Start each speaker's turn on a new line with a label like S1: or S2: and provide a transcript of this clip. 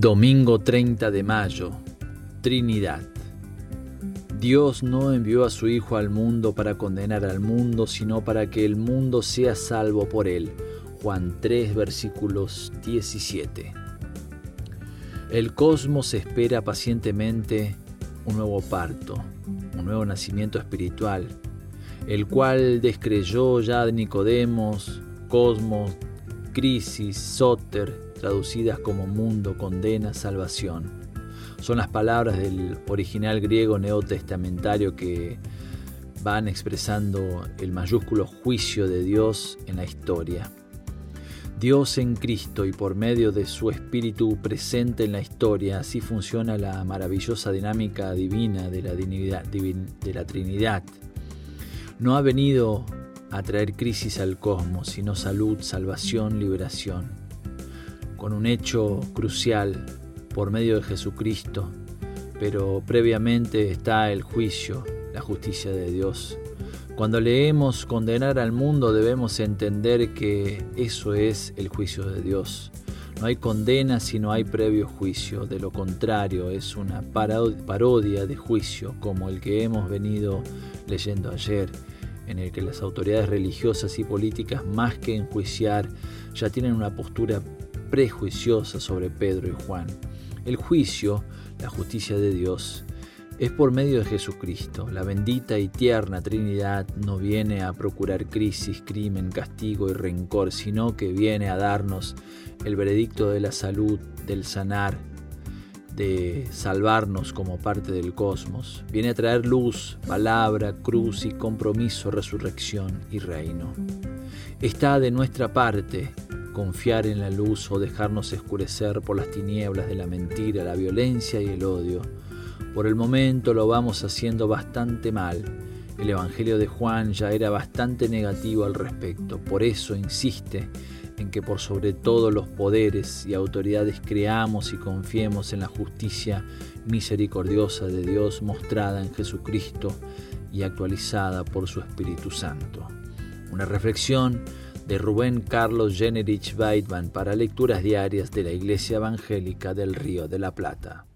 S1: Domingo 30 de mayo, Trinidad. Dios no envió a su Hijo al mundo para condenar al mundo, sino para que el mundo sea salvo por él. Juan 3, versículos 17. El cosmos espera pacientemente un nuevo parto, un nuevo nacimiento espiritual, el cual descreyó ya de Nicodemos, cosmos, crisis, soter, traducidas como mundo, condena, salvación. Son las palabras del original griego neotestamentario que van expresando el mayúsculo juicio de Dios en la historia. Dios en Cristo y por medio de su Espíritu presente en la historia, así funciona la maravillosa dinámica divina de la Trinidad. No ha venido a traer crisis al cosmos, sino salud, salvación, liberación. Con un hecho crucial por medio de Jesucristo, pero previamente está el juicio, la justicia de Dios. Cuando leemos condenar al mundo debemos entender que eso es el juicio de Dios. No hay condena si no hay previo juicio, de lo contrario es una parodia de juicio como el que hemos venido leyendo ayer, en el que las autoridades religiosas y políticas más que enjuiciar ya tienen una postura prejuiciosa sobre Pedro y Juan. El juicio, la justicia de Dios, es por medio de Jesucristo. La bendita y tierna Trinidad no viene a procurar crisis, crimen, castigo y rencor, sino que viene a darnos el veredicto de la salud, del sanar, de salvarnos como parte del cosmos. Viene a traer luz, palabra, cruz y compromiso, resurrección y reino. Está de nuestra parte confiar en la luz o dejarnos escurecer por las tinieblas de la mentira, la violencia y el odio. Por el momento lo vamos haciendo bastante mal. El Evangelio de Juan ya era bastante negativo al respecto. Por eso insiste en que por sobre todos los poderes y autoridades creamos y confiemos en la justicia misericordiosa de Dios mostrada en Jesucristo y actualizada por su Espíritu Santo. Una reflexión de Rubén Carlos Generich Weidman para lecturas diarias de la Iglesia Evangélica del Río de la Plata.